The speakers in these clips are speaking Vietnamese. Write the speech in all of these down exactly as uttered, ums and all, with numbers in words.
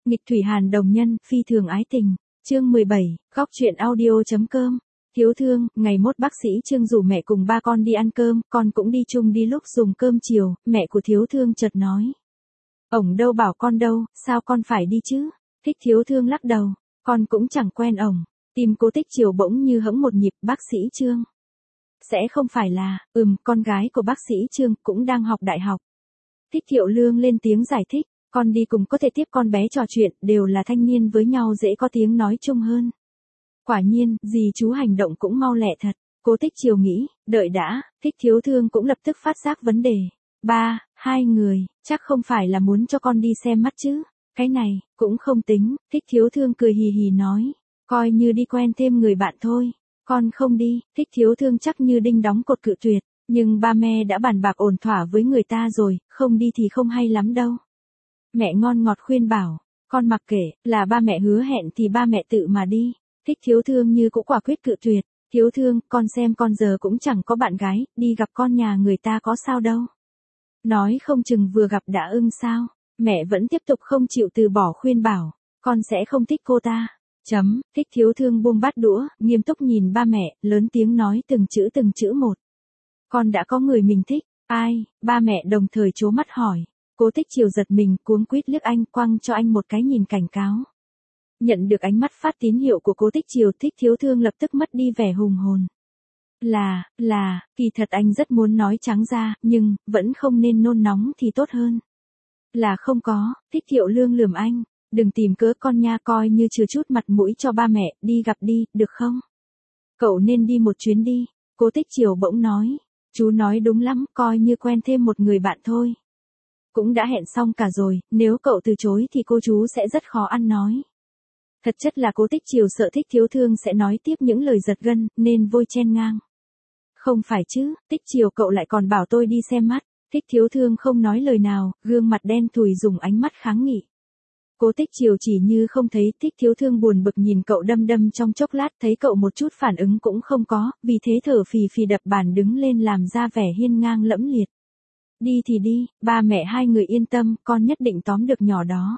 Nghịch thủy hàn đồng nhân, phi thường ái tình. Chương mười bảy, góc truyện audio.com. Thiếu thương, ngày mốt bác sĩ Trương rủ mẹ cùng ba con đi ăn cơm, con cũng đi chung đi. Lúc dùng cơm chiều, mẹ của thiếu thương chợt nói. Ổng đâu bảo con đâu, sao con phải đi chứ? Thích thiếu thương lắc đầu, con cũng chẳng quen ổng. Tim Cố Tích Chiều bỗng như hẫng một nhịp. Bác sĩ Trương sẽ không phải là, ừm, con gái của bác sĩ Trương cũng đang học đại học. Thích Thiệu Lương lên tiếng giải thích, con đi cùng có thể tiếp con bé trò chuyện, đều là thanh niên với nhau dễ có tiếng nói chung hơn. Quả nhiên, dì chú hành động cũng mau lẹ thật. Cố Tích Chiều nghĩ, đợi đã. Thích thiếu thương cũng lập tức phát giác vấn đề. Ba, hai người, chắc không phải là muốn cho con đi xem mắt chứ? Cái này, cũng không tính. Thích thiếu thương cười hì hì nói, coi như đi quen thêm người bạn thôi. Con không đi. Thích thiếu thương chắc như đinh đóng cột cự tuyệt. Nhưng ba mẹ đã bàn bạc ổn thỏa với người ta rồi, không đi thì không hay lắm đâu. Mẹ ngon ngọt khuyên bảo, con mặc kệ, là ba mẹ hứa hẹn thì ba mẹ tự mà đi. Thích thiếu thương như cũng quả quyết cự tuyệt. Thiếu thương, con xem con giờ cũng chẳng có bạn gái, đi gặp con nhà người ta có sao đâu. Nói không chừng vừa gặp đã ưng sao. Mẹ vẫn tiếp tục không chịu từ bỏ khuyên bảo, con sẽ không thích cô ta. Chấm. Thích thiếu thương buông bát đũa, nghiêm túc nhìn ba mẹ, lớn tiếng nói từng chữ từng chữ một. Con đã có người mình thích. Ai? Ba mẹ đồng thời trố mắt hỏi. Cố Tích Chiều giật mình, cuống quýt liếc anh, quăng cho anh một cái nhìn cảnh cáo. Nhận được ánh mắt phát tín hiệu của Cố Tích Chiều, Thích thiếu thương lập tức mất đi vẻ hùng hồn. Là, là, kỳ thật anh rất muốn nói trắng ra, nhưng, vẫn không nên nôn nóng thì tốt hơn. Là không có. Thích Thiệu Lương lườm anh, đừng tìm cớ con nha, coi như chừa chút mặt mũi cho ba mẹ, đi gặp đi, được không? Cậu nên đi một chuyến đi. Cố Tích Chiều bỗng nói, chú nói đúng lắm, coi như quen thêm một người bạn thôi. Cũng đã hẹn xong cả rồi, nếu cậu từ chối thì cô chú sẽ rất khó ăn nói. Thật chất là Cố Tích Chiều sợ Thích thiếu thương sẽ nói tiếp những lời giật gân, nên vội chen ngang. Không phải chứ, Tích Chiều cậu lại còn bảo tôi đi xem mắt. Thích thiếu thương không nói lời nào, gương mặt đen thùi dùng ánh mắt kháng nghị. Cố Tích Chiều chỉ như không thấy. Thích thiếu thương buồn bực nhìn cậu đăm đăm trong chốc lát, thấy cậu một chút phản ứng cũng không có, vì thế thở phì phì đập bàn đứng lên làm ra vẻ hiên ngang lẫm liệt. Đi thì đi, ba mẹ hai người yên tâm, con nhất định tóm được nhỏ đó.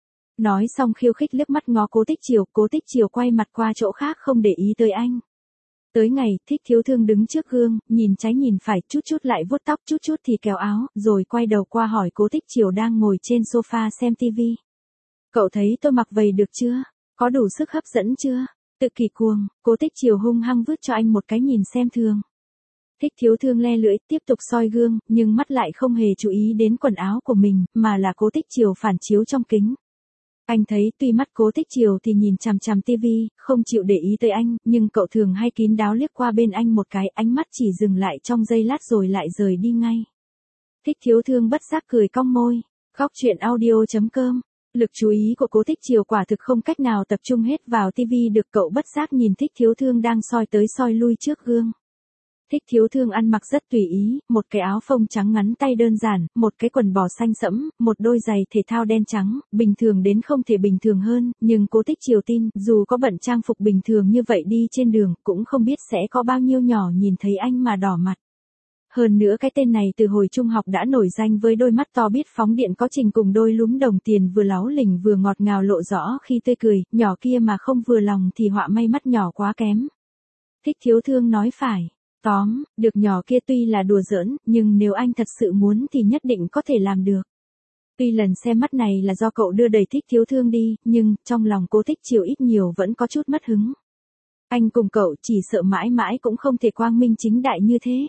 Nói xong khiêu khích liếc mắt ngó Cố Tích Chiều, Cố Tích Chiều quay mặt qua chỗ khác không để ý tới anh. Tới ngày, Thích thiếu thương đứng trước gương, nhìn trái nhìn phải, chút chút lại vuốt tóc, chút chút thì kéo áo, rồi quay đầu qua hỏi Cố Tích Chiều đang ngồi trên sofa xem tivi. Cậu thấy tôi mặc vầy được chưa? Có đủ sức hấp dẫn chưa? Tự kỳ cuồng. Cố Tích Chiều hung hăng vứt cho anh một cái nhìn xem thường. Thích thiếu thương le lưỡi, tiếp tục soi gương, nhưng mắt lại không hề chú ý đến quần áo của mình, mà là Cố Tích Chiều phản chiếu trong kính. Anh thấy tuy mắt Cố Tích Chiều thì nhìn chằm chằm tivi, không chịu để ý tới anh, nhưng cậu thường hay kín đáo liếc qua bên anh một cái, ánh mắt chỉ dừng lại trong giây lát rồi lại rời đi ngay. Thích thiếu thương bất giác cười cong môi. Góc truyện audio.com. Lực chú ý của Cố Tích Chiều quả thực không cách nào tập trung hết vào tivi được, cậu bất giác nhìn Thích thiếu thương đang soi tới soi lui trước gương. Thích thiếu thương ăn mặc rất tùy ý, một cái áo phông trắng ngắn tay đơn giản, một cái quần bò xanh sẫm, một đôi giày thể thao đen trắng, bình thường đến không thể bình thường hơn, nhưng Cố Tích Chiều tin, dù có bận trang phục bình thường như vậy đi trên đường, cũng không biết sẽ có bao nhiêu nhỏ nhìn thấy anh mà đỏ mặt. Hơn nữa cái tên này từ hồi trung học đã nổi danh với đôi mắt to biết phóng điện có trình cùng đôi lúm đồng tiền vừa láu lỉnh vừa ngọt ngào lộ rõ khi tươi cười, nhỏ kia mà không vừa lòng thì họa may mắt nhỏ quá kém. Thích thiếu thương nói phải. Tóm, được nhỏ kia tuy là đùa giỡn, nhưng nếu anh thật sự muốn thì nhất định có thể làm được. Tuy lần xem mắt này là do cậu đưa đẩy Thích thiếu thương đi, nhưng, trong lòng Cố Tích Chiều ít nhiều vẫn có chút mất hứng. Anh cùng cậu chỉ sợ mãi mãi cũng không thể quang minh chính đại như thế.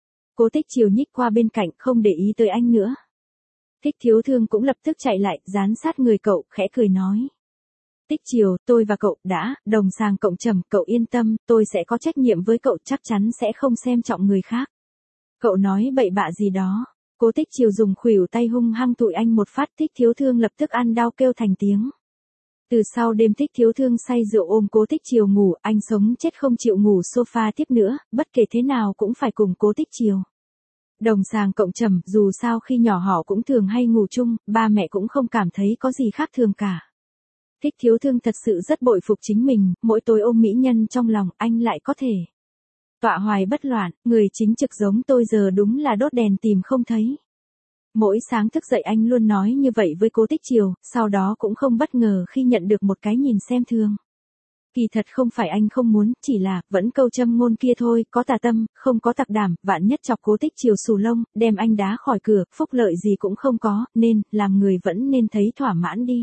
Cố Tích Chiều nhích qua bên cạnh không để ý tới anh nữa. Thích thiếu thương cũng lập tức chạy lại, dán sát người cậu, khẽ cười nói. Tích Chiều, tôi và cậu đã đồng sàng cộng trầm, cậu yên tâm, tôi sẽ có trách nhiệm với cậu, chắc chắn sẽ không xem trọng người khác. Cậu nói bậy bạ gì đó. Cố Tích Chiều dùng khuỷu tay hung hăng tụi anh một phát. Thích thiếu thương lập tức ăn đau kêu thành tiếng. Từ sau đêm Thích thiếu thương say rượu ôm Cố Tích Chiều ngủ, anh sống chết không chịu ngủ sofa tiếp nữa, bất kể thế nào cũng phải cùng Cố Tích Chiều. Đồng sàng cộng trầm, dù sao khi nhỏ họ cũng thường hay ngủ chung, ba mẹ cũng không cảm thấy có gì khác thường cả. Thích thiếu thương thật sự rất bội phục chính mình, mỗi tối ôm mỹ nhân trong lòng, anh lại có thể tọa hoài bất loạn, người chính trực giống tôi giờ đúng là đốt đèn tìm không thấy. Mỗi sáng thức dậy anh luôn nói như vậy với Cố Tích Chiều, sau đó cũng không bất ngờ khi nhận được một cái nhìn xem thường. Kỳ thật không phải anh không muốn, chỉ là, vẫn câu châm ngôn kia thôi, có tà tâm, không có tặc đảm, vạn nhất chọc Cố Tích Chiều xù lông, đem anh đá khỏi cửa, phúc lợi gì cũng không có, nên, làm người vẫn nên thấy thỏa mãn đi.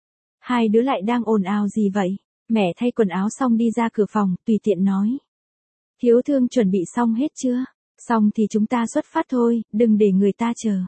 Hai đứa lại đang ồn ào gì vậy? Mẹ thay quần áo xong đi ra cửa phòng, tùy tiện nói. Thiếu Thương chuẩn bị xong hết chưa? Xong thì chúng ta xuất phát thôi, đừng để người ta chờ.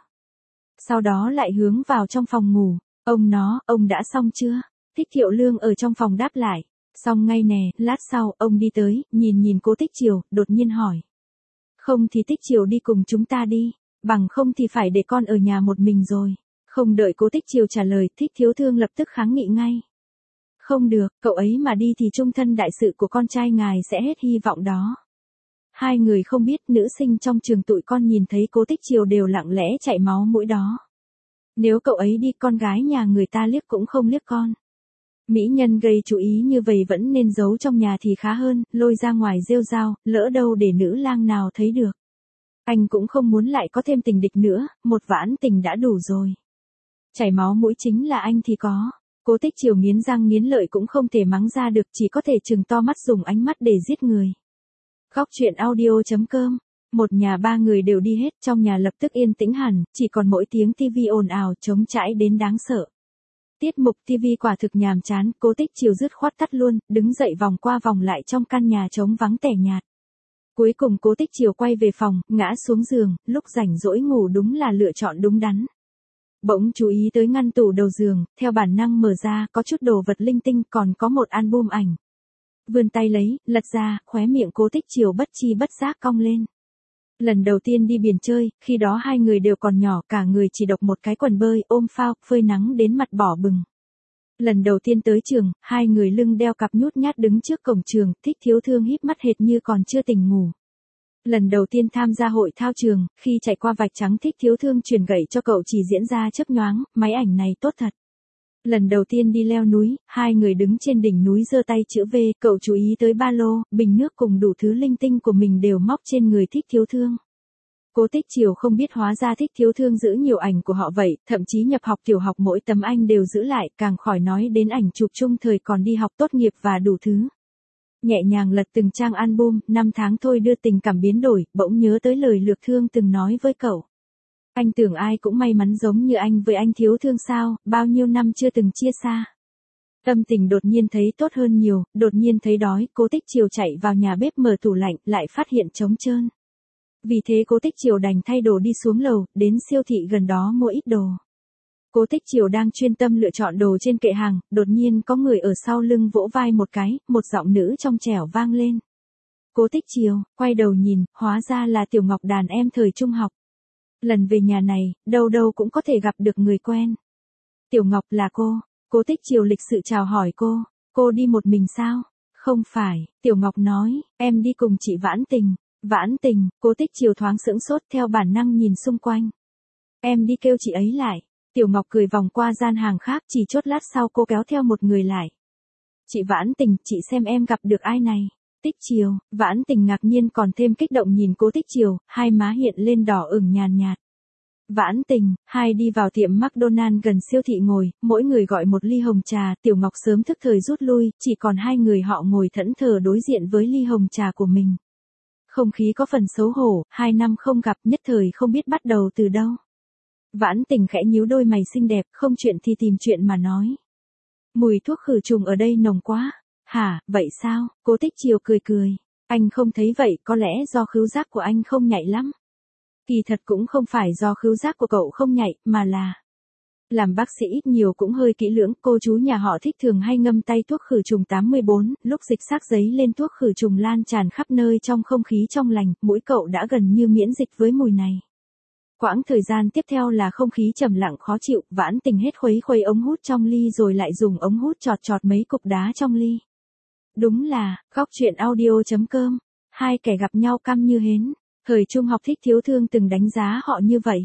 Sau đó lại hướng vào trong phòng ngủ. Ông nó, ông đã xong chưa? Thích Thiệu Lương ở trong phòng đáp lại. Xong ngay nè, lát sau, ông đi tới, nhìn nhìn Cố Tích Chiều, đột nhiên hỏi. Không thì Tích Chiều đi cùng chúng ta đi, bằng không thì phải để con ở nhà một mình rồi. Không đợi Cố Tích Chiều trả lời, Thích Thiếu Thương lập tức kháng nghị ngay. Không được, cậu ấy mà đi thì trung thân đại sự của con trai ngài sẽ hết hy vọng đó. Hai người không biết nữ sinh trong trường tụi con nhìn thấy Cố Tích Chiều đều lặng lẽ chảy máu mũi đó. Nếu cậu ấy đi con gái nhà người ta liếc cũng không liếc con. Mỹ nhân gây chú ý như vậy vẫn nên giấu trong nhà thì khá hơn, lôi ra ngoài rêu rao, lỡ đâu để nữ lang nào thấy được. Anh cũng không muốn lại có thêm tình địch nữa, một vãn tình đã đủ rồi. Chảy máu mũi chính là anh thì có. Cố Tích Chiều nghiến răng nghiến lợi cũng không thể mắng ra được, chỉ có thể trừng to mắt dùng ánh mắt để giết người. Góc truyện audio chấm com. Một nhà ba người đều đi hết, trong nhà lập tức yên tĩnh hẳn, chỉ còn mỗi tiếng tivi ồn ào trống trải đến đáng sợ. Tiết mục tivi quả thực nhàm chán, Cố Tích Chiều dứt khoát tắt luôn, đứng dậy vòng qua vòng lại trong căn nhà trống vắng tẻ nhạt. Cuối cùng Cố Tích Chiều quay về phòng, ngã xuống giường, lúc rảnh rỗi ngủ đúng là lựa chọn đúng đắn. Bỗng chú ý tới ngăn tủ đầu giường, theo bản năng mở ra, có chút đồ vật linh tinh, còn có một album ảnh. Vươn tay lấy, lật ra, khóe miệng Cố Tích Chiều bất chi bất giác cong lên. Lần đầu tiên đi biển chơi, khi đó hai người đều còn nhỏ, cả người chỉ độc một cái quần bơi, ôm phao, phơi nắng đến mặt đỏ bừng. Lần đầu tiên tới trường, hai người lưng đeo cặp nhút nhát đứng trước cổng trường, Thích Thiếu Thương híp mắt hệt như còn chưa tỉnh ngủ. Lần đầu tiên tham gia hội thao trường, khi chạy qua vạch trắng Thích Thiếu Thương truyền gậy cho cậu chỉ diễn ra chớp nhoáng, máy ảnh này tốt thật. Lần đầu tiên đi leo núi, hai người đứng trên đỉnh núi giơ tay chữ V, cậu chú ý tới ba lô, bình nước cùng đủ thứ linh tinh của mình đều móc trên người Thích Thiếu Thương. Cố Tích Chiều không biết hóa ra Thích Thiếu Thương giữ nhiều ảnh của họ vậy, thậm chí nhập học tiểu học mỗi tấm anh đều giữ lại, càng khỏi nói đến ảnh chụp chung thời còn đi học tốt nghiệp và đủ thứ. Nhẹ nhàng lật từng trang album, năm tháng thôi đưa tình cảm biến đổi, bỗng nhớ tới lời Lược Thương từng nói với cậu. Anh tưởng ai cũng may mắn giống như anh với anh Thiếu Thương sao, bao nhiêu năm chưa từng chia xa. Tâm tình đột nhiên thấy tốt hơn nhiều, đột nhiên thấy đói, Cố Tích Chiều chạy vào nhà bếp mở tủ lạnh, lại phát hiện trống trơn. Vì thế Cố Tích Chiều đành thay đồ đi xuống lầu, đến siêu thị gần đó mua ít đồ. Cố Tích Chiều đang chuyên tâm lựa chọn đồ trên kệ hàng, đột nhiên có người ở sau lưng vỗ vai một cái, một giọng nữ trong trẻo vang lên. Cố Tích Chiều, quay đầu nhìn, hóa ra là Tiểu Ngọc đàn em thời trung học. Lần về nhà này, đâu đâu cũng có thể gặp được người quen. Tiểu Ngọc là cô. Cố Tích Chiều lịch sự chào hỏi cô. Cô đi một mình sao? Không phải, Tiểu Ngọc nói, em đi cùng chị Vãn Tình. Vãn Tình, Cố Tích Chiều thoáng sững sốt theo bản năng nhìn xung quanh. Em đi kêu chị ấy lại. Tiểu Ngọc cười vòng qua gian hàng khác, chỉ chốt lát sau cô kéo theo một người lại. Chị Vãn Tình, chị xem em gặp được ai này. Tích Chiều, Vãn Tình ngạc nhiên còn thêm kích động nhìn Cố Tích Chiều, hai má hiện lên đỏ ửng nhàn nhạt. Vãn Tình, hai đi vào tiệm McDonald gần siêu thị ngồi, mỗi người gọi một ly hồng trà, Tiểu Ngọc sớm thức thời rút lui, chỉ còn hai người họ ngồi thẫn thờ đối diện với ly hồng trà của mình. Không khí có phần xấu hổ, hai năm không gặp nhất thời không biết bắt đầu từ đâu. Vãn Tình khẽ nhíu đôi mày xinh đẹp, không chuyện thì tìm chuyện mà nói. Mùi thuốc khử trùng ở đây nồng quá. Hả, vậy sao? Cố Tích Chiều cười cười. Anh không thấy vậy, có lẽ do khứu giác của anh không nhạy lắm. Kỳ thật cũng không phải do khứu giác của cậu không nhạy, mà là... Làm bác sĩ ít nhiều cũng hơi kỹ lưỡng, cô chú nhà họ Thích thường hay ngâm tay thuốc khử trùng tám mươi bốn, lúc dịch xác giấy lên thuốc khử trùng lan tràn khắp nơi trong không khí trong lành, mũi cậu đã gần như miễn dịch với mùi này. Quãng thời gian tiếp theo là không khí trầm lặng khó chịu, Vãn Tình hết khuấy khuấy ống hút trong ly rồi lại dùng ống hút chọt chọt mấy cục đá trong ly. Đúng là, góc truyện audio chấm com, hai kẻ gặp nhau căm như hến, thời trung học Thích Thiếu Thương từng đánh giá họ như vậy.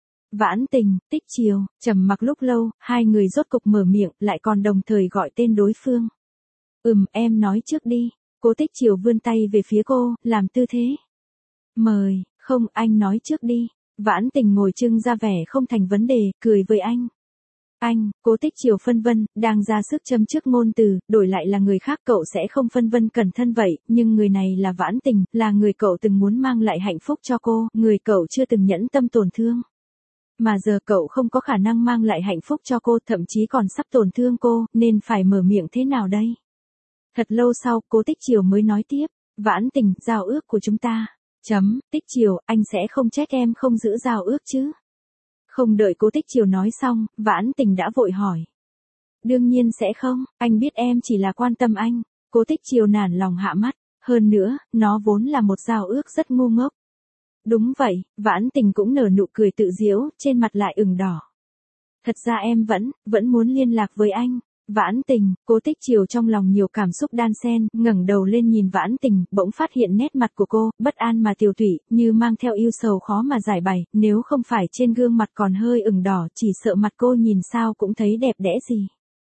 Vãn Tình, Tích Chiều, trầm mặc lúc lâu, hai người rốt cục mở miệng, lại còn đồng thời gọi tên đối phương. Ừm, em nói trước đi. Cố Tích Chiều vươn tay về phía cô, làm tư thế. Mời, không, anh nói trước đi. Vãn Tình ngồi trưng ra vẻ không thành vấn đề, cười với anh. Anh, Cố Tích Chiều phân vân, đang ra sức châm trước ngôn từ, đổi lại là người khác cậu sẽ không phân vân cẩn thân vậy, nhưng người này là Vãn Tình, là người cậu từng muốn mang lại hạnh phúc cho cô, người cậu chưa từng nhẫn tâm tổn thương. Mà giờ cậu không có khả năng mang lại hạnh phúc cho cô, thậm chí còn sắp tổn thương cô, nên phải mở miệng thế nào đây? Thật lâu sau, Cố Tích Chiều mới nói tiếp, Vãn Tình, giao ước của chúng ta. Chấm, Tích Chiều, anh sẽ không trách em không giữ giao ước chứ? Không đợi Cố Tích Chiều nói xong, Vãn Tình đã vội hỏi. Đương nhiên sẽ không, anh biết em chỉ là quan tâm anh. Cố Tích Chiều nản lòng hạ mắt, hơn nữa, nó vốn là một giao ước rất ngu ngốc. Đúng vậy, Vãn Tình cũng nở nụ cười tự giễu, trên mặt lại ửng đỏ. Thật ra em vẫn, vẫn muốn liên lạc với anh. Vãn Tình, Cố Tích Chiều trong lòng nhiều cảm xúc đan xen, ngẩng đầu lên nhìn Vãn Tình, bỗng phát hiện nét mặt của cô, bất an mà tiều tụy, như mang theo ưu sầu khó mà giải bày, nếu không phải trên gương mặt còn hơi ửng đỏ, chỉ sợ mặt cô nhìn sao cũng thấy đẹp đẽ gì.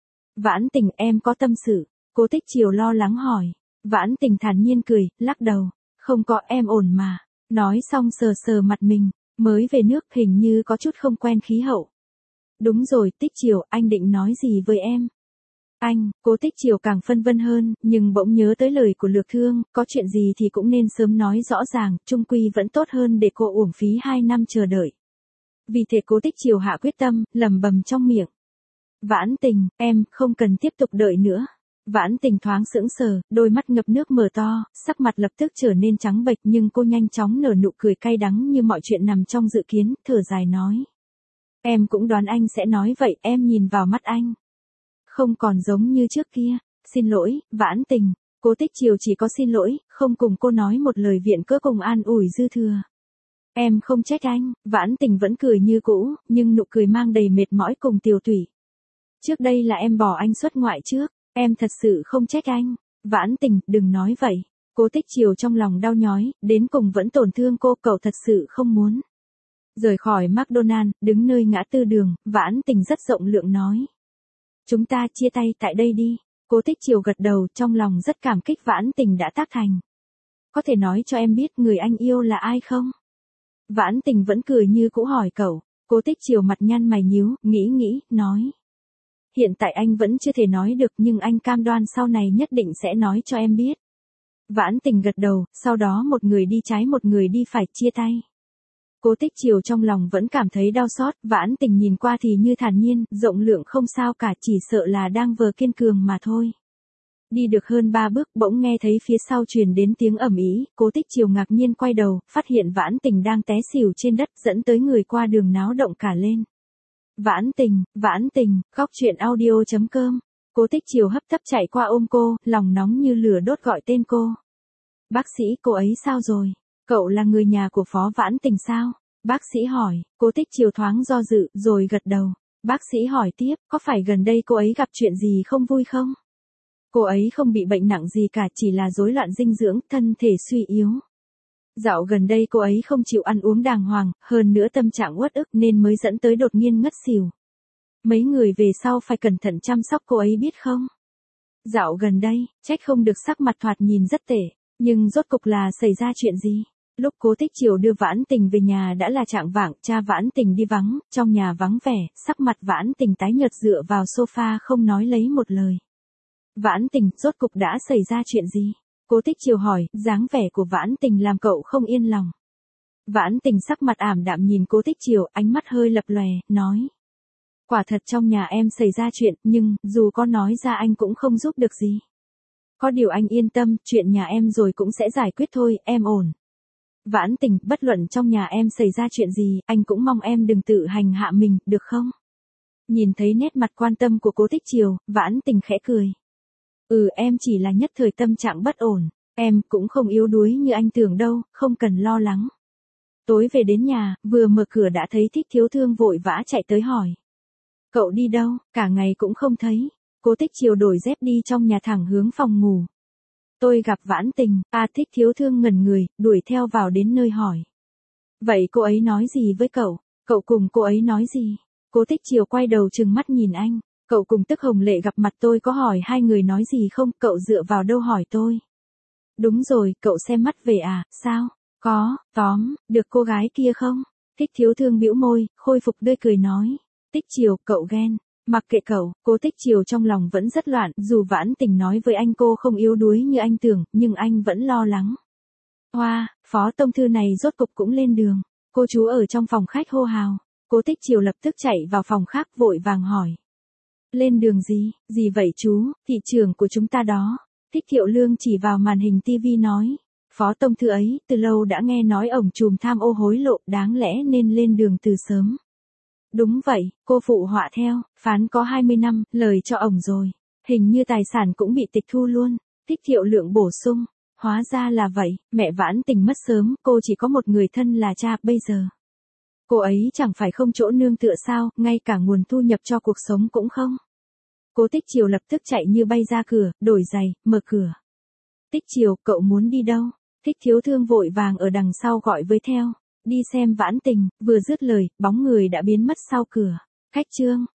Vãn Tình, em có tâm sự. Cố Tích Chiều lo lắng hỏi. Vãn Tình thản nhiên cười, lắc đầu. Không có, em ổn mà. Nói xong sờ sờ mặt mình, mới về nước hình như có chút không quen khí hậu. Đúng rồi, Tích Chiều, anh định nói gì với em? Anh, Cố Tích Chiều càng phân vân hơn, nhưng bỗng nhớ tới lời của Lược Thương, có chuyện gì thì cũng nên sớm nói rõ ràng, chung quy vẫn tốt hơn để cô uổng phí hai năm chờ đợi. Vì thế Cố Tích Chiều hạ quyết tâm, lẩm bẩm trong miệng. Vãn Tình, em, không cần tiếp tục đợi nữa. Vãn Tình thoáng sững sờ, đôi mắt ngập nước mở to, sắc mặt lập tức trở nên trắng bệch nhưng cô nhanh chóng nở nụ cười cay đắng như mọi chuyện nằm trong dự kiến, thở dài nói. Em cũng đoán anh sẽ nói vậy, em nhìn vào mắt anh. Không còn giống như trước kia. Xin lỗi, Vãn Tình. Cố Tích Chiều chỉ có xin lỗi, không cùng cô nói một lời viện cớ cùng an ủi dư thừa. Em không trách anh. Vãn Tình vẫn cười như cũ, nhưng nụ cười mang đầy mệt mỏi cùng tiều tụy. Trước đây là em bỏ anh xuất ngoại trước, em thật sự không trách anh. Vãn Tình, đừng nói vậy. Cố Tích Chiều trong lòng đau nhói, đến cùng vẫn tổn thương cô, cậu thật sự không muốn. Rời khỏi McDonald, đứng nơi ngã tư đường, Vãn Tình rất rộng lượng nói. Chúng ta chia tay tại đây đi. Cố Tích Chiều gật đầu, trong lòng rất cảm kích Vãn Tình đã tác thành. Có thể nói cho em biết người anh yêu là ai không? Vãn Tình vẫn cười như cũ hỏi cậu. Cố Tích Chiều mặt nhăn mày nhíu, nghĩ nghĩ, nói. Hiện tại anh vẫn chưa thể nói được nhưng anh cam đoan sau này nhất định sẽ nói cho em biết. Vãn Tình gật đầu, sau đó một người đi trái một người đi phải chia tay. Cố Tích Chiều trong lòng vẫn cảm thấy đau xót, Vãn Tình nhìn qua thì như thản nhiên, rộng lượng không sao cả, chỉ sợ là đang vờ kiên cường mà thôi. Đi được hơn ba bước, bỗng nghe thấy phía sau truyền đến tiếng ầm ĩ, Cố Tích Chiều ngạc nhiên quay đầu, phát hiện Vãn Tình đang té xỉu trên đất, dẫn tới người qua đường náo động cả lên. Vãn Tình, Vãn Tình, khóc chuyện audio chấm com. Cố Tích Chiều hấp tấp chạy qua ôm cô, lòng nóng như lửa đốt gọi tên cô. Bác sĩ, cô ấy sao rồi? Cậu là người nhà của Phó Vãn Tình sao? Bác sĩ hỏi. Cố Tích Chiều thoáng do dự, rồi gật đầu. Bác sĩ hỏi tiếp, có phải gần đây cô ấy gặp chuyện gì không vui không? Cô ấy không bị bệnh nặng gì cả, chỉ là rối loạn dinh dưỡng, thân thể suy yếu. Dạo gần đây cô ấy không chịu ăn uống đàng hoàng, hơn nữa tâm trạng uất ức nên mới dẫn tới đột nhiên ngất xỉu. Mấy người về sau phải cẩn thận chăm sóc cô ấy biết không? Dạo gần đây, trách không được sắc mặt thoạt nhìn rất tệ, nhưng rốt cục là xảy ra chuyện gì? Lúc Cố Tích Chiều đưa Vãn Tình về nhà đã là chạng vạng, cha Vãn Tình đi vắng, trong nhà vắng vẻ, sắc mặt Vãn Tình tái nhợt dựa vào sofa không nói lấy một lời. Vãn Tình, rốt cục đã xảy ra chuyện gì? Cố Tích Chiều hỏi, dáng vẻ của Vãn Tình làm cậu không yên lòng. Vãn Tình sắc mặt ảm đạm nhìn Cố Tích Chiều, ánh mắt hơi lập lòe, nói. Quả thật trong nhà em xảy ra chuyện, nhưng, dù có nói ra anh cũng không giúp được gì. Có điều anh yên tâm, chuyện nhà em rồi cũng sẽ giải quyết thôi, em ổn. Vãn Tình, bất luận trong nhà em xảy ra chuyện gì, anh cũng mong em đừng tự hành hạ mình, được không? Nhìn thấy nét mặt quan tâm của Cố Tích Chiều, Vãn Tình khẽ cười. Ừ, em chỉ là nhất thời tâm trạng bất ổn, em cũng không yếu đuối như anh tưởng đâu, không cần lo lắng. Tối về đến nhà, vừa mở cửa đã thấy Thích Thiếu Thương vội vã chạy tới hỏi. Cậu đi đâu, cả ngày cũng không thấy. Cố Tích Chiều đổi dép đi trong nhà thẳng hướng phòng ngủ. Tôi gặp Vãn Tình, à Thích Thiếu Thương ngẩn người, đuổi theo vào đến nơi hỏi. Vậy cô ấy nói gì với cậu? Cậu cùng cô ấy nói gì? Cố Tích Chiều quay đầu trừng mắt nhìn anh. Cậu cùng Tức Hồng Lệ gặp mặt tôi có hỏi hai người nói gì không? Cậu dựa vào đâu hỏi tôi? Đúng rồi, cậu xem mắt về à, sao? Có, tóm, được cô gái kia không? Thích Thiếu Thương bĩu môi, khôi phục tươi cười nói. Tích Chiều, cậu ghen. Mặc kệ cậu, Cố Tích Chiều trong lòng vẫn rất loạn, dù Vãn Tình nói với anh cô không yếu đuối như anh tưởng, nhưng anh vẫn lo lắng. Hoa, Phó Tông Thư này rốt cục cũng lên đường. Cô chú ở trong phòng khách hô hào. Cố Tích Chiều lập tức chạy vào phòng khác vội vàng hỏi. Lên đường gì, gì vậy chú, thị trưởng của chúng ta đó. Thích Thiệu Lương chỉ vào màn hình tivi nói. Phó Tông Thư ấy, từ lâu đã nghe nói ổng trùm tham ô hối lộ, đáng lẽ nên lên đường từ sớm. Đúng vậy, cô phụ họa theo, phán có hai mươi năm, lời cho ổng rồi. Hình như tài sản cũng bị tịch thu luôn. Thích Thiệu Lượng bổ sung. Hóa ra là vậy, mẹ Vãn Tình mất sớm, cô chỉ có một người thân là cha, bây giờ. Cô ấy chẳng phải không chỗ nương tựa sao, ngay cả nguồn thu nhập cho cuộc sống cũng không. Cố Tích Chiều lập tức chạy như bay ra cửa, đổi giày, mở cửa. Tích Chiều, cậu muốn đi đâu? Thích Thiếu Thương vội vàng ở đằng sau gọi với theo. Đi xem Vãn Tình, vừa dứt lời, bóng người đã biến mất sau cửa. Khách trương,